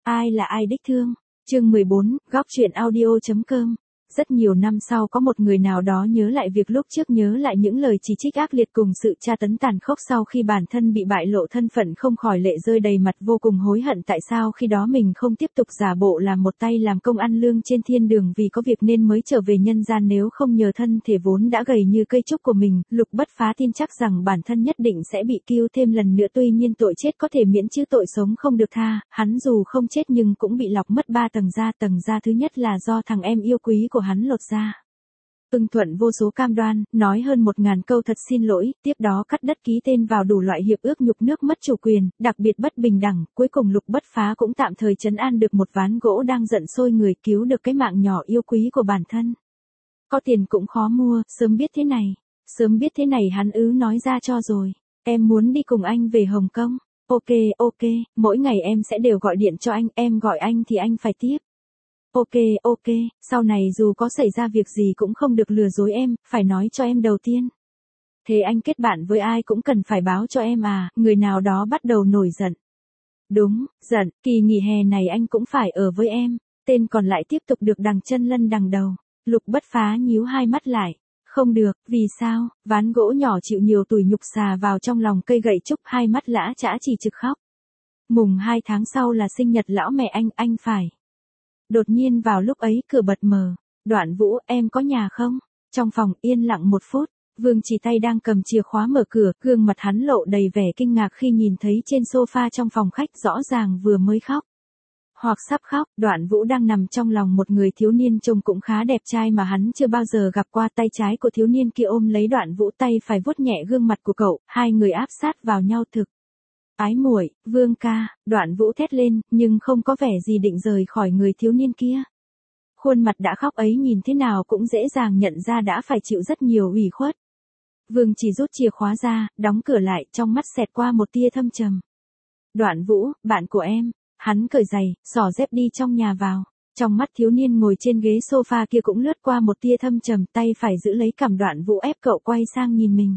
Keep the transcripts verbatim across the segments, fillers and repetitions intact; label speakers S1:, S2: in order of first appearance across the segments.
S1: Ai là ai đích thương? Chương mười bốn, góc truyện audio.com. Rất nhiều năm sau có một người nào đó nhớ lại việc lúc trước, nhớ lại những lời chỉ trích ác liệt cùng sự tra tấn tàn khốc sau khi bản thân bị bại lộ thân phận, không khỏi lệ rơi đầy mặt, vô cùng hối hận tại sao khi đó mình không tiếp tục giả bộ làm một tay làm công ăn lương trên thiên đường, vì có việc nên mới trở về nhân gian, nếu không nhờ thân thể vốn đã gầy như cây trúc của mình. Lục Bất Phá tin chắc rằng bản thân nhất định sẽ bị cứu thêm lần nữa, tuy nhiên tội chết có thể miễn chứ tội sống không được tha. Hắn dù không chết nhưng cũng bị lọc mất ba tầng da, tầng da thứ nhất là do thằng em yêu quý của hắn lột ra. Ưng thuận vô số cam đoan, nói hơn một ngàn câu thật xin lỗi, tiếp đó cắt đất ký tên vào đủ loại hiệp ước nhục nước mất chủ quyền, đặc biệt bất bình đẳng. Cuối cùng Lục Bất Phá cũng tạm thời trấn an được một ván gỗ đang giận sôi người, cứu được cái mạng nhỏ yêu quý của bản thân. Có tiền cũng khó mua, sớm biết thế này, sớm biết thế này hắn ứ nói ra cho rồi. Em muốn đi cùng anh về Hồng Kông. Ok, ok, mỗi ngày em sẽ đều gọi điện cho anh, em gọi anh thì anh phải tiếp. Ok, ok, sau này dù có xảy ra việc gì cũng không được lừa dối em, phải nói cho em đầu tiên. Thế anh kết bạn với ai cũng cần phải báo cho em à? Người nào đó bắt đầu nổi giận. Đúng, giận, kỳ nghỉ hè này anh cũng phải ở với em. Tên còn lại tiếp tục được đằng chân lân đằng đầu. Lục Bất Phá nhíu hai mắt lại. Không được, vì sao? Ván gỗ nhỏ chịu nhiều tủi nhục xà vào trong lòng cây gậy trúc, hai mắt lã chã chỉ trực khóc. Mùng hai tháng sau là sinh nhật lão mẹ anh, anh phải. Đột nhiên vào lúc ấy cửa bật mở. Đoạn Vũ, em có nhà không? Trong phòng yên lặng một phút, Vương Chỉ tay đang cầm chìa khóa mở cửa, gương mặt hắn lộ đầy vẻ kinh ngạc khi nhìn thấy trên sofa trong phòng khách rõ ràng vừa mới khóc. Hoặc sắp khóc, Đoạn Vũ đang nằm trong lòng một người thiếu niên trông cũng khá đẹp trai mà hắn chưa bao giờ gặp qua. Tay trái của thiếu niên kia ôm lấy Đoạn Vũ, tay phải vuốt nhẹ gương mặt của cậu, hai người áp sát vào nhau thực. Ái muội, Vương ca, Đoạn Vũ thét lên, nhưng không có vẻ gì định rời khỏi người thiếu niên kia. Khuôn mặt đã khóc ấy nhìn thế nào cũng dễ dàng nhận ra đã phải chịu rất nhiều ủy khuất. Vương chỉ rút chìa khóa ra, đóng cửa lại, trong mắt xẹt qua một tia thâm trầm. Đoạn Vũ, bạn của em. Hắn cởi giày, xỏ dép đi trong nhà vào. Trong mắt thiếu niên ngồi trên ghế sofa kia cũng lướt qua một tia thâm trầm, tay phải giữ lấy cằm Đoạn Vũ ép cậu quay sang nhìn mình.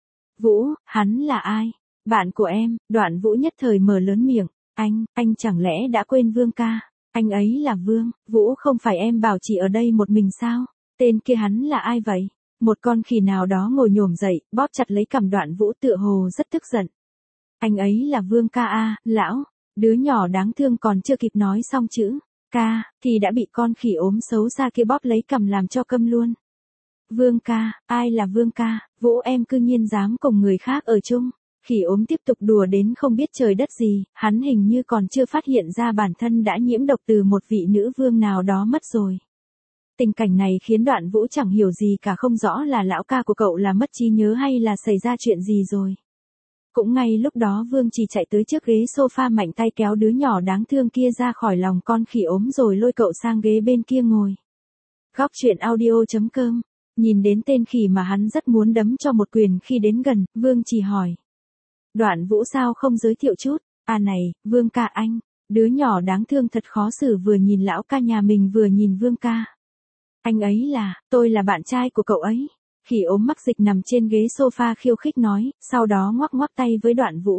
S1: Vũ, hắn là ai? Bạn của em. Đoạn Vũ nhất thời mở lớn miệng. Anh, anh chẳng lẽ đã quên Vương ca? Anh ấy là Vương. Vũ, không phải em bảo chỉ ở đây một mình sao? Tên kia hắn là ai vậy? Một con khỉ nào đó ngồi nhổm dậy, bóp chặt lấy cằm Đoạn Vũ tựa hồ rất tức giận. Anh ấy là Vương ca à, lão. Đứa nhỏ đáng thương còn chưa kịp nói xong chữ ca, thì đã bị con khỉ ốm xấu xa kia bóp lấy cằm làm cho câm luôn. Vương ca, ai là Vương ca? Vũ, em cư nhiên dám cùng người khác ở chung. Khỉ ốm tiếp tục đùa đến không biết trời đất gì, hắn hình như còn chưa phát hiện ra bản thân đã nhiễm độc từ một vị nữ vương nào đó mất rồi. Tình cảnh này khiến Đoạn Vũ chẳng hiểu gì cả, không rõ là lão ca của cậu là mất trí nhớ hay là xảy ra chuyện gì rồi. Cũng ngay lúc đó Vương Chỉ chạy tới trước ghế sofa, mạnh tay kéo đứa nhỏ đáng thương kia ra khỏi lòng con khỉ ốm rồi lôi cậu sang ghế bên kia ngồi. Góc truyện audio.com. Nhìn đến tên khỉ mà hắn rất muốn đấm cho một quyền khi đến gần, Vương Chỉ hỏi. Đoạn Vũ, sao không giới thiệu chút? À này, Vương ca anh. Đứa nhỏ đáng thương thật khó xử, vừa nhìn lão ca nhà mình vừa nhìn Vương ca. Anh ấy là, tôi là bạn trai của cậu ấy. Khỉ ốm mắc dịch nằm trên ghế sofa khiêu khích nói, sau đó ngoắc ngoắc tay với Đoạn Vũ.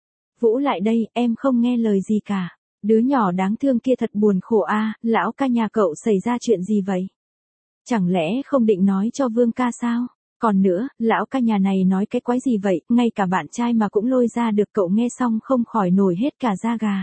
S1: Vũ lại đây, em không nghe lời gì cả. Đứa nhỏ đáng thương kia thật buồn khổ a, à, lão ca nhà cậu xảy ra chuyện gì vậy? Chẳng lẽ không định nói cho Vương ca sao? Còn nữa, lão ca nhà này nói cái quái gì vậy, ngay cả bạn trai mà cũng lôi ra được. Cậu nghe xong không khỏi nổi hết cả da gà.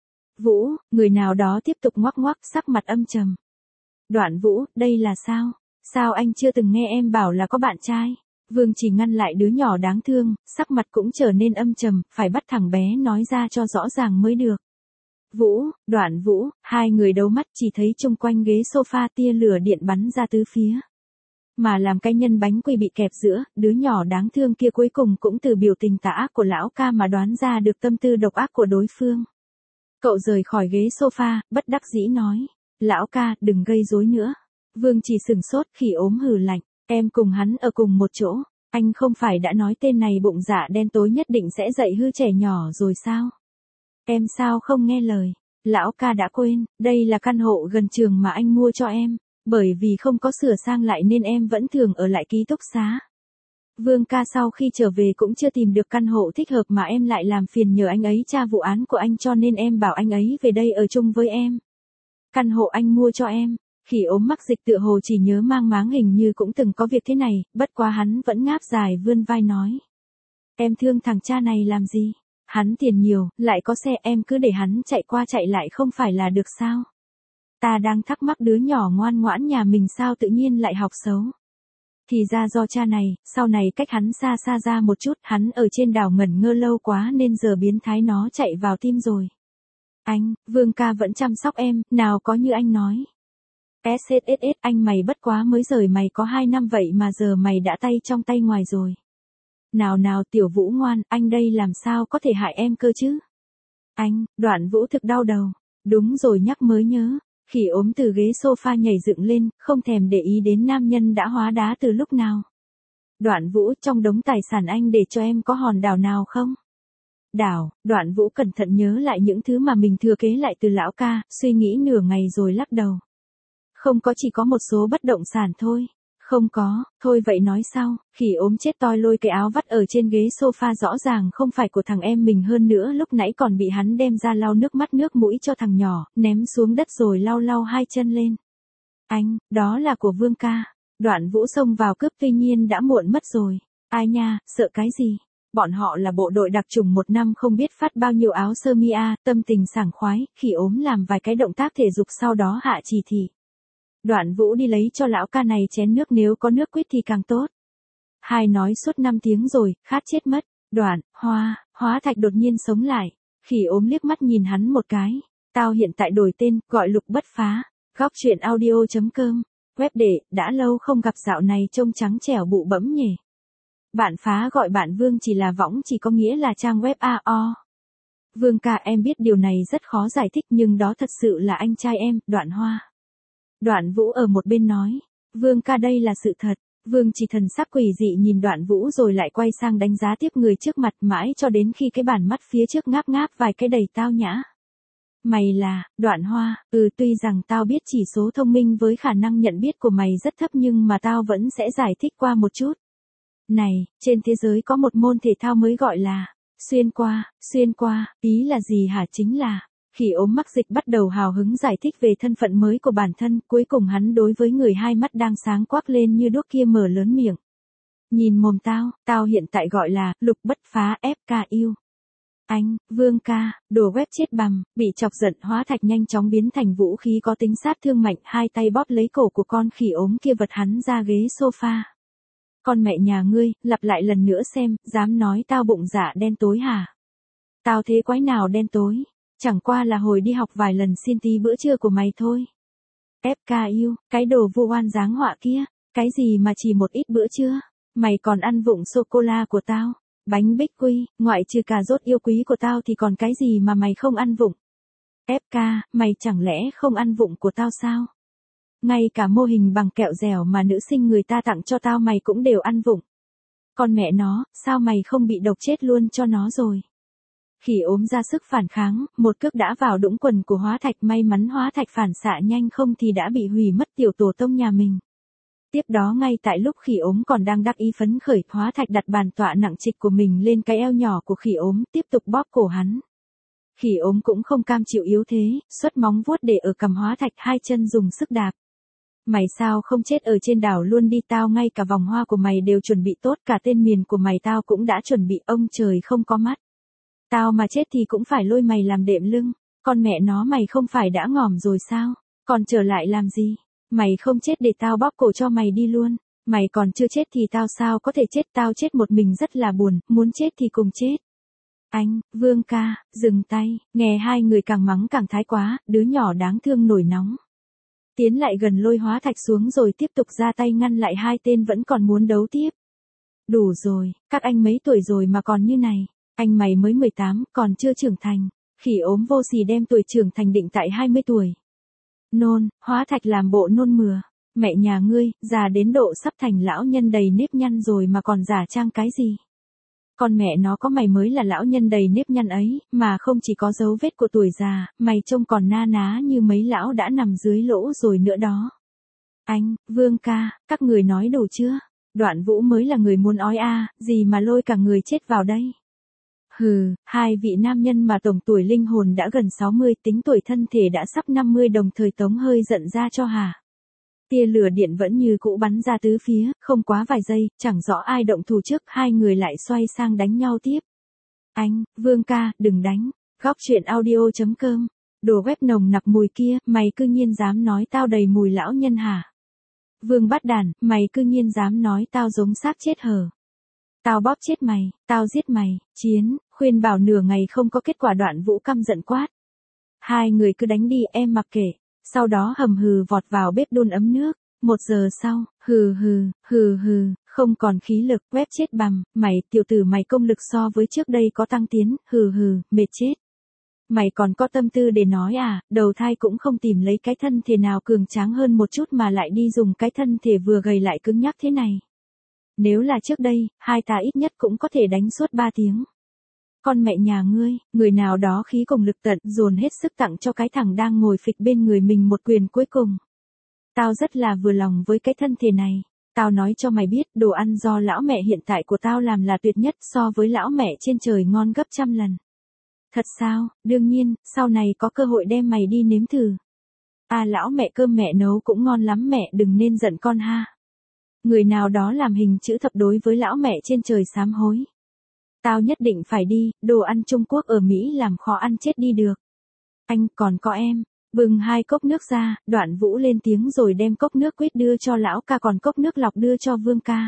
S1: Vũ, người nào đó tiếp tục ngoắc ngoắc, sắc mặt âm trầm. Đoạn Vũ, đây là sao? Sao anh chưa từng nghe em bảo là có bạn trai? Vương Chỉ ngăn lại đứa nhỏ đáng thương, sắc mặt cũng trở nên âm trầm, phải bắt thằng bé nói ra cho rõ ràng mới được. Vũ, Đoạn Vũ, hai người đấu mắt, chỉ thấy chung quanh ghế sofa tia lửa điện bắn ra tứ phía. Mà làm cái nhân bánh quy bị kẹp giữa, đứa nhỏ đáng thương kia cuối cùng cũng từ biểu tình tà ác của lão ca mà đoán ra được tâm tư độc ác của đối phương. Cậu rời khỏi ghế sofa, bất đắc dĩ nói. Lão ca, đừng gây rối nữa. Vương Chỉ sừng sốt, khỉ ốm hừ lạnh. Em cùng hắn ở cùng một chỗ. Anh không phải đã nói tên này bụng dạ đen tối nhất định sẽ dạy hư trẻ nhỏ rồi sao? Em sao không nghe lời? Lão ca đã quên, đây là căn hộ gần trường mà anh mua cho em. Bởi vì không có sửa sang lại nên em vẫn thường ở lại ký túc xá. Vương ca sau khi trở về cũng chưa tìm được căn hộ thích hợp mà em lại làm phiền nhờ anh ấy tra vụ án của anh cho nên em bảo anh ấy về đây ở chung với em. Căn hộ anh mua cho em. Khỉ ốm mắc dịch tựa hồ chỉ nhớ mang máng hình như cũng từng có việc thế này, bất quá hắn vẫn ngáp dài vươn vai nói. Em thương thằng cha này làm gì? Hắn tiền nhiều, lại có xe em cứ để hắn chạy qua chạy lại không phải là được sao? Ta đang thắc mắc đứa nhỏ ngoan ngoãn nhà mình sao tự nhiên lại học xấu. Thì ra do cha này, sau này cách hắn xa xa ra một chút, hắn ở trên đảo ngẩn ngơ lâu quá nên giờ biến thái nó chạy vào tim rồi. Anh, Vương ca vẫn chăm sóc em, nào có như anh nói. ét ét ét ét anh mày bất quá mới rời mày có hai năm vậy mà giờ mày đã tay trong tay ngoài rồi. Nào nào Tiểu Vũ ngoan, anh đây làm sao có thể hại em cơ chứ? Anh, Đoạn Vũ thực đau đầu. Đúng rồi nhắc mới nhớ. Khỉ ốm từ ghế sofa nhảy dựng lên, không thèm để ý đến nam nhân đã hóa đá từ lúc nào. Đoạn Vũ, trong đống tài sản anh để cho em có hòn đảo nào không? Đảo, Đoạn Vũ cẩn thận nhớ lại những thứ mà mình thừa kế lại từ lão ca, suy nghĩ nửa ngày rồi lắc đầu. Không có, chỉ có một số bất động sản thôi. Không có, thôi vậy nói sau, Khỉ ốm chết toi lôi cái áo vắt ở trên ghế sofa rõ ràng không phải của thằng em mình hơn nữa lúc nãy còn bị hắn đem ra lau nước mắt nước mũi cho thằng nhỏ, ném xuống đất rồi lau lau hai chân lên. Anh, đó là của Vương ca. Đoạn Vũ xông vào cướp tuy nhiên đã muộn mất rồi. Ai nha, sợ cái gì? Bọn họ là bộ đội đặc chủng một năm không biết phát bao nhiêu áo sơ mi a, tâm tình sảng khoái, Khỉ ốm làm vài cái động tác thể dục sau đó hạ chỉ thị. Đoạn Vũ đi lấy cho lão ca này chén nước nếu có nước quýt thì càng tốt. Hai nói suốt năm tiếng rồi, khát chết mất. Đoạn, Hoa, Hóa Thạch đột nhiên sống lại. Khỉ ốm liếc mắt nhìn hắn một cái. Tao hiện tại đổi tên, gọi Lục Bất Phá. Góc truyện audio chấm com. Web để, đã lâu không gặp dạo này trông trắng trẻo bụ bẫm nhỉ. Bạn Phá gọi bạn Vương chỉ là võng chỉ có nghĩa là trang web a o. Vương ca em biết điều này rất khó giải thích nhưng đó thật sự là anh trai em, Đoạn Hoa. Đoạn Vũ ở một bên nói, Vương ca đây là sự thật. Vương chỉ thần sắc quỷ dị nhìn Đoạn Vũ rồi lại quay sang đánh giá tiếp người trước mặt mãi cho đến khi cái bàn mắt phía trước ngáp ngáp vài cái đầy tao nhã. Mày là, Đoạn Hoa, ừ tuy rằng tao biết chỉ số thông minh với khả năng nhận biết của mày rất thấp nhưng mà tao vẫn sẽ giải thích qua một chút. Này, trên thế giới có một môn thể thao mới gọi là, xuyên qua, xuyên qua, ý là gì hả? Chính là, Khỉ ốm mắc dịch bắt đầu hào hứng giải thích về thân phận mới của bản thân, cuối cùng hắn đối với người hai mắt đang sáng quắc lên như đuốc kia mở lớn miệng. Nhìn mồm tao, tao hiện tại gọi là, Lục Bất Phá ép ca u. Anh, Vương ca, đồ web chết bằm, bị chọc giận Hóa Thạch nhanh chóng biến thành vũ khí có tính sát thương mạnh, hai tay bóp lấy cổ của con khỉ ốm kia vật hắn ra ghế sofa. Con mẹ nhà ngươi, lặp lại lần nữa xem, dám nói tao bụng dạ đen tối hả? Tao thế quái nào đen tối? Chẳng qua là hồi đi học vài lần xin tí bữa trưa của mày thôi. ép ca u, cái đồ vu oan dáng họa kia, cái gì mà chỉ một ít bữa trưa, mày còn ăn vụng sô-cô-la của tao, bánh bích quy, ngoại trừ cà rốt yêu quý của tao thì còn cái gì mà mày không ăn vụng. ép ca, mày chẳng lẽ không ăn vụng của tao sao? Ngay cả mô hình bằng kẹo dẻo mà nữ sinh người ta tặng cho tao mày cũng đều ăn vụng. Con mẹ nó, sao mày không bị độc chết luôn cho nó rồi? Khỉ ốm ra sức phản kháng, một cước đã vào đũng quần của Hóa Thạch, may mắn Hóa Thạch phản xạ nhanh không thì đã bị hủy mất tiểu tổ tông nhà mình. Tiếp đó ngay tại lúc khỉ ốm còn đang đắc ý phấn khởi, Hóa Thạch đặt bàn tọa nặng trịch của mình lên cái eo nhỏ của khỉ ốm, tiếp tục bóp cổ hắn. Khỉ ốm cũng không cam chịu yếu thế, xuất móng vuốt để ở cằm Hóa Thạch, hai chân dùng sức đạp. Mày sao không chết ở trên đảo luôn đi, tao ngay cả vòng hoa của mày đều chuẩn bị tốt, cả tên miền của mày tao cũng đã chuẩn bị, ông trời không có mắt. Tao mà chết thì cũng phải lôi mày làm đệm lưng, con mẹ nó mày không phải đã ngỏm rồi sao, còn trở lại làm gì, mày không chết để tao bóp cổ cho mày đi luôn, mày còn chưa chết thì tao sao có thể chết, tao chết một mình rất là buồn, muốn chết thì cùng chết. Anh, Vương ca, dừng tay, nghe hai người càng mắng càng thái quá, đứa nhỏ đáng thương nổi nóng. Tiến lại gần lôi Hóa Thạch xuống rồi tiếp tục ra tay ngăn lại hai tên vẫn còn muốn đấu tiếp. Đủ rồi, các anh mấy tuổi rồi mà còn như này. Anh mày mới mười tám, còn chưa trưởng thành. Khỉ ốm vô sỉ đem tuổi trưởng thành định tại hai mươi tuổi. Nôn, Hóa Thạch làm bộ nôn mửa. Mẹ nhà ngươi, già đến độ sắp thành lão nhân đầy nếp nhăn rồi mà còn giả trang cái gì? Con mẹ nó có mày mới là lão nhân đầy nếp nhăn ấy, mà không chỉ có dấu vết của tuổi già, mày trông còn na ná như mấy lão đã nằm dưới lỗ rồi nữa đó. Anh, Vương ca, các người nói đủ chưa? Đoạn Vũ mới là người muốn ói a, gì mà lôi cả người chết vào đây. Hừ, hai vị nam nhân mà tổng tuổi linh hồn đã gần sáu mươi, tính tuổi thân thể đã sắp năm mươi, đồng thời Tống hơi giận ra cho hả. Tia lửa điện vẫn như cũ bắn ra tứ phía, không quá vài giây, chẳng rõ ai động thủ trước, hai người lại xoay sang đánh nhau tiếp. Anh, Vương ca, đừng đánh. Góc truyện audio chấm com. Đồ web nồng nặc mùi kia, mày cư nhiên dám nói tao đầy mùi lão nhân hả? Vương bắt đàn, mày cư nhiên dám nói tao giống xác chết hở. Tao bóp chết mày, tao giết mày, chiến, khuyên bảo nửa ngày không có kết quả. Đoạn Vũ căm giận quát. Hai người cứ đánh đi, em mặc kệ. Sau đó hầm hừ vọt vào bếp đun ấm nước. Một giờ sau, hừ hừ, hừ hừ, không còn khí lực, quét chết bằm, mày, tiểu tử mày công lực so với trước đây có tăng tiến, hừ hừ, mệt chết. Mày còn có tâm tư để nói à, đầu thai cũng không tìm lấy cái thân thể nào cường tráng hơn một chút mà lại đi dùng cái thân thể vừa gầy lại cứng nhắc thế này. Nếu là trước đây, hai ta ít nhất cũng có thể đánh suốt ba tiếng. Con mẹ nhà ngươi, người nào đó khí cùng lực tận dồn hết sức tặng cho cái thằng đang ngồi phịch bên người mình một quyền cuối cùng. Tao rất là vừa lòng với cái thân thể này. Tao nói cho mày biết, đồ ăn do lão mẹ hiện tại của tao làm là tuyệt nhất, so với lão mẹ trên trời ngon gấp trăm lần. Thật sao? Đương nhiên, sau này có cơ hội đem mày đi nếm thử. À, lão mẹ cơm mẹ nấu cũng ngon lắm, mẹ đừng nên giận con ha. Người nào đó làm hình chữ thập đối với lão mẹ trên trời sám hối. Tao nhất định phải đi, đồ ăn Trung Quốc ở Mỹ làm khó ăn chết đi được. Anh, còn có em. Bưng hai cốc nước ra, Đoạn Vũ lên tiếng rồi đem cốc nước quýt đưa cho lão ca, còn cốc nước lọc đưa cho Vương ca.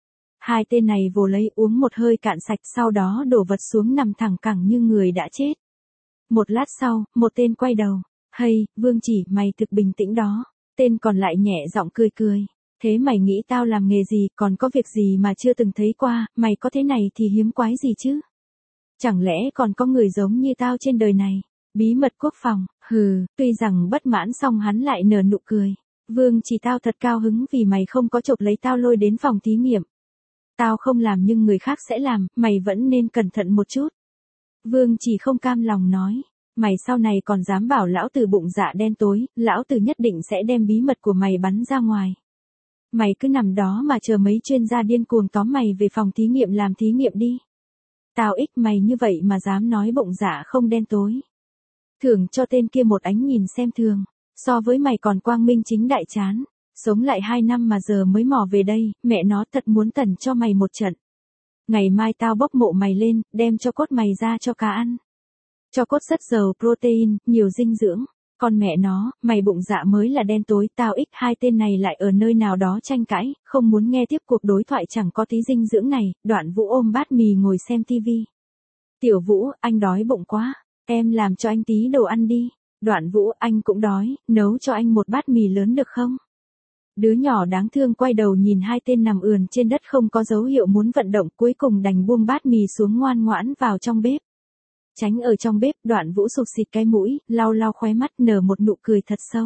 S1: Hai tên này vồ lấy uống một hơi cạn sạch, sau đó đổ vật xuống nằm thẳng cẳng như người đã chết. Một lát sau, một tên quay đầu. Hay, Vương Chỉ, mày thực bình tĩnh đó. Tên còn lại nhẹ giọng cười cười. Thế mày nghĩ tao làm nghề gì, còn có việc gì mà chưa từng thấy qua, mày có thế này thì hiếm quái gì chứ? Chẳng lẽ còn có người giống như tao trên đời này? Bí mật quốc phòng, hừ, tuy rằng bất mãn song hắn lại nở nụ cười. Vương Chỉ, tao thật cao hứng vì mày không có chộp lấy tao lôi đến phòng thí nghiệm. Tao không làm nhưng người khác sẽ làm, mày vẫn nên cẩn thận một chút. Vương Chỉ không cam lòng nói. Mày sau này còn dám bảo lão tử bụng dạ đen tối, lão tử nhất định sẽ đem bí mật của mày bắn ra ngoài. Mày cứ nằm đó mà chờ mấy chuyên gia điên cuồng tóm mày về phòng thí nghiệm làm thí nghiệm đi. Tao ích mày như vậy mà dám nói bụng dạ không đen tối. Thưởng cho tên kia một ánh nhìn xem thường, so với mày còn quang minh chính đại chán. Sống lại hai năm mà giờ mới mò về đây, mẹ nó thật muốn tẩn cho mày một trận. Ngày mai tao bốc mộ mày lên, đem cho cốt mày ra cho cá ăn. Cho cốt rất giàu protein, nhiều dinh dưỡng. Con mẹ nó, mày bụng dạ mới là đen tối. Tao ích hai tên này lại ở nơi nào đó tranh cãi, không muốn nghe tiếp cuộc đối thoại chẳng có tí dinh dưỡng này. Đoạn Vũ ôm bát mì ngồi xem tivi. Tiểu Vũ, anh đói bụng quá, em làm cho anh tí đồ ăn đi. Đoạn Vũ, anh cũng đói, nấu cho anh một bát mì lớn được không? Đứa nhỏ đáng thương quay đầu nhìn hai tên nằm ườn trên đất không có dấu hiệu muốn vận động, cuối cùng đành buông bát mì xuống ngoan ngoãn vào trong bếp. Tránh ở trong bếp, Đoạn Vũ sụp xịt cái mũi, lau lau khóe mắt, nở một nụ cười thật sâu.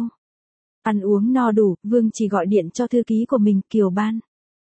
S1: Ăn uống no đủ, Vương Chỉ gọi điện cho thư ký của mình, Kiều Ban.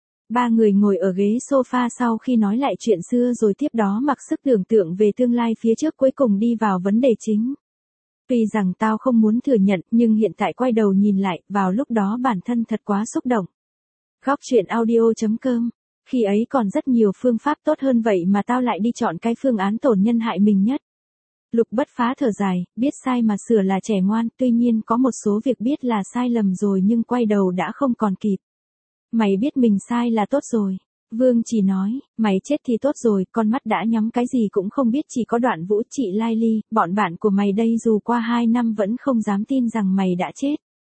S1: Ba người ngồi ở ghế sofa sau khi nói lại chuyện xưa rồi tiếp đó mặc sức tưởng tượng về tương lai phía trước, cuối cùng đi vào vấn đề chính. Tuy rằng tao không muốn thừa nhận, nhưng hiện tại quay đầu nhìn lại, vào lúc đó bản thân thật quá xúc động. Góc truyện audio chấm com. Khi ấy còn rất nhiều phương pháp tốt hơn vậy mà tao lại đi chọn cái phương án tổn nhân hại mình nhất. Lục Bất Phá thở dài, biết sai mà sửa là trẻ ngoan, tuy nhiên có một số việc biết là sai lầm rồi nhưng quay đầu đã không còn kịp. Mày biết mình sai là tốt rồi. Vương Chỉ nói, mày chết thì tốt rồi, con mắt đã nhắm cái gì cũng không biết, chỉ có Đoạn Vũ, chị Lai Ly, bọn bạn của mày đây dù qua hai năm vẫn không dám tin rằng mày đã chết.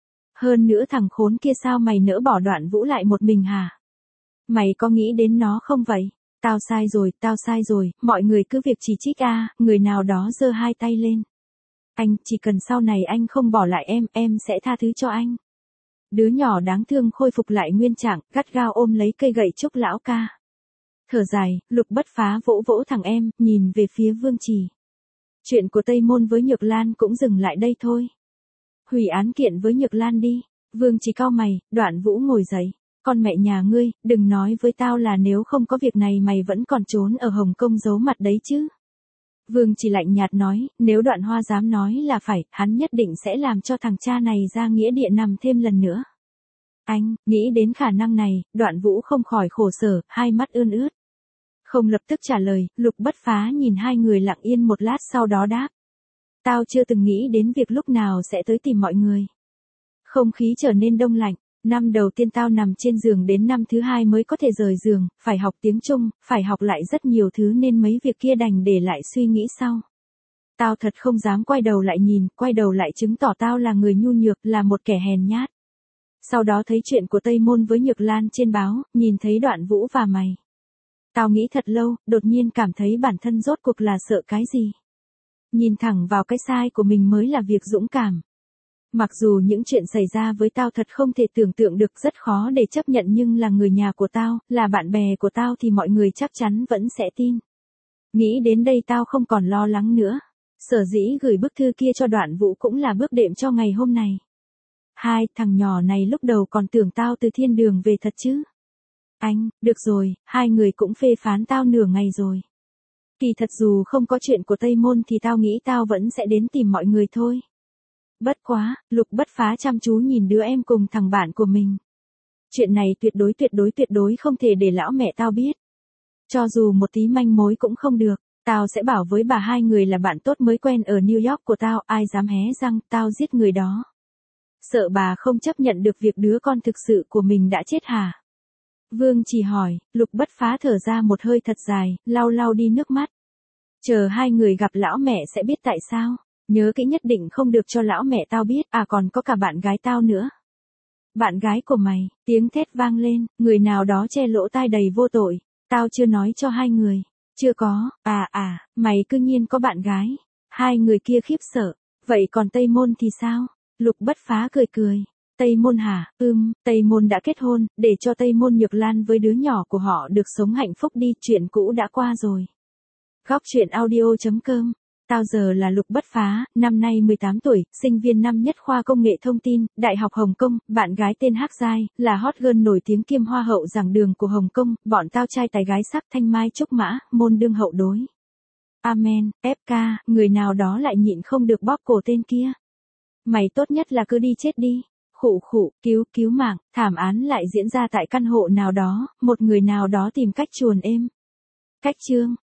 S1: Hơn nữa thằng khốn kia sao mày nỡ bỏ Đoạn Vũ lại một mình hả? Mày có nghĩ đến nó không vậy? Tao sai rồi, tao sai rồi, mọi người cứ việc chỉ trích a, người nào đó giơ hai tay lên. Anh, chỉ cần sau này anh không bỏ lại em, em sẽ tha thứ cho anh. Đứa nhỏ đáng thương khôi phục lại nguyên trạng, gắt gao ôm lấy cây gậy trúc lão ca. Thở dài, Lục Bất Phá vỗ vỗ thằng em, nhìn về phía Vương Chỉ. Chuyện của Tây Môn với Nhược Lan cũng dừng lại đây thôi. Hủy án kiện với Nhược Lan đi. Vương Chỉ cau mày, Đoạn Vũ ngồi dậy. Con mẹ nhà ngươi, đừng nói với tao là nếu không có việc này mày vẫn còn trốn ở Hồng Kông giấu mặt đấy chứ. Vương Chỉ lạnh nhạt nói, nếu Đoạn Hoa dám nói là phải, hắn nhất định sẽ làm cho thằng cha này ra nghĩa địa nằm thêm lần nữa. Anh, nghĩ đến khả năng này, Đoạn Vũ không khỏi khổ sở, hai mắt ươn ướt. Không lập tức trả lời, Lục Bất Phá nhìn hai người lặng yên một lát sau đó đáp. Tao chưa từng nghĩ đến việc lúc nào sẽ tới tìm mọi người. Không khí trở nên đông lạnh, năm đầu tiên tao nằm trên giường đến năm thứ hai mới có thể rời giường, phải học tiếng Trung, phải học lại rất nhiều thứ nên mấy việc kia đành để lại suy nghĩ sau. Tao thật không dám quay đầu lại nhìn, quay đầu lại chứng tỏ tao là người nhu nhược, là một kẻ hèn nhát. Sau đó thấy chuyện của Tây Môn với Nhược Lan trên báo, nhìn thấy Đoạn Vũ và mày. Tao nghĩ thật lâu, đột nhiên cảm thấy bản thân rốt cuộc là sợ cái gì. Nhìn thẳng vào cái sai của mình mới là việc dũng cảm. Mặc dù những chuyện xảy ra với tao thật không thể tưởng tượng được, rất khó để chấp nhận, nhưng là người nhà của tao, là bạn bè của tao thì mọi người chắc chắn vẫn sẽ tin. Nghĩ đến đây tao không còn lo lắng nữa. Sở dĩ gửi bức thư kia cho Đoạn Vũ cũng là bước đệm cho ngày hôm nay. Hai, thằng nhỏ này lúc đầu còn tưởng tao từ thiên đường về thật chứ. Anh, được rồi, hai người cũng phê phán tao nửa ngày rồi. Kỳ thật dù không có chuyện của Tây Môn thì tao nghĩ tao vẫn sẽ đến tìm mọi người thôi. Bất quá, Lục Bất Phá chăm chú nhìn đứa em cùng thằng bạn của mình. Chuyện này tuyệt đối tuyệt đối tuyệt đối không thể để lão mẹ tao biết. Cho dù một tí manh mối cũng không được, tao sẽ bảo với bà hai người là bạn tốt mới quen ở New York của tao, ai dám hé răng, tao giết người đó. Sợ bà không chấp nhận được việc đứa con thực sự của mình đã chết hả? Vương Chỉ hỏi, Lục Bất Phá thở ra một hơi thật dài, lau lau đi nước mắt. Chờ hai người gặp lão mẹ sẽ biết tại sao. Nhớ kỹ nhất định không được cho lão mẹ tao biết, à còn có cả bạn gái tao nữa. Bạn gái của mày, tiếng thét vang lên, người nào đó che lỗ tai đầy vô tội. Tao chưa nói cho hai người. Chưa có, à à, mày cư nhiên có bạn gái. Hai người kia khiếp sợ. Vậy còn Tây Môn thì sao? Lục Bất Phá cười cười. Tây Môn hả? Ừm, Tây Môn đã kết hôn, để cho Tây Môn Nhược Lan với đứa nhỏ của họ được sống hạnh phúc đi, chuyện cũ đã qua rồi. Góc truyện audio chấm com. Tao giờ là Lục Bất Phá, năm nay mười tám tuổi, sinh viên năm nhất khoa công nghệ thông tin, Đại học Hồng Kông, bạn gái tên Hắc Giai, là hot girl nổi tiếng kiêm hoa hậu giảng đường của Hồng Kông, bọn tao trai tài gái sắc thanh mai trúc mã, môn đương hậu đối. Amen, ép ca, người nào đó lại nhịn không được bóp cổ tên kia. Mày tốt nhất là cứ đi chết đi. Khụ khụ, cứu, cứu mạng, thảm án lại diễn ra tại căn hộ nào đó, một người nào đó tìm cách chuồn êm. Cách chương.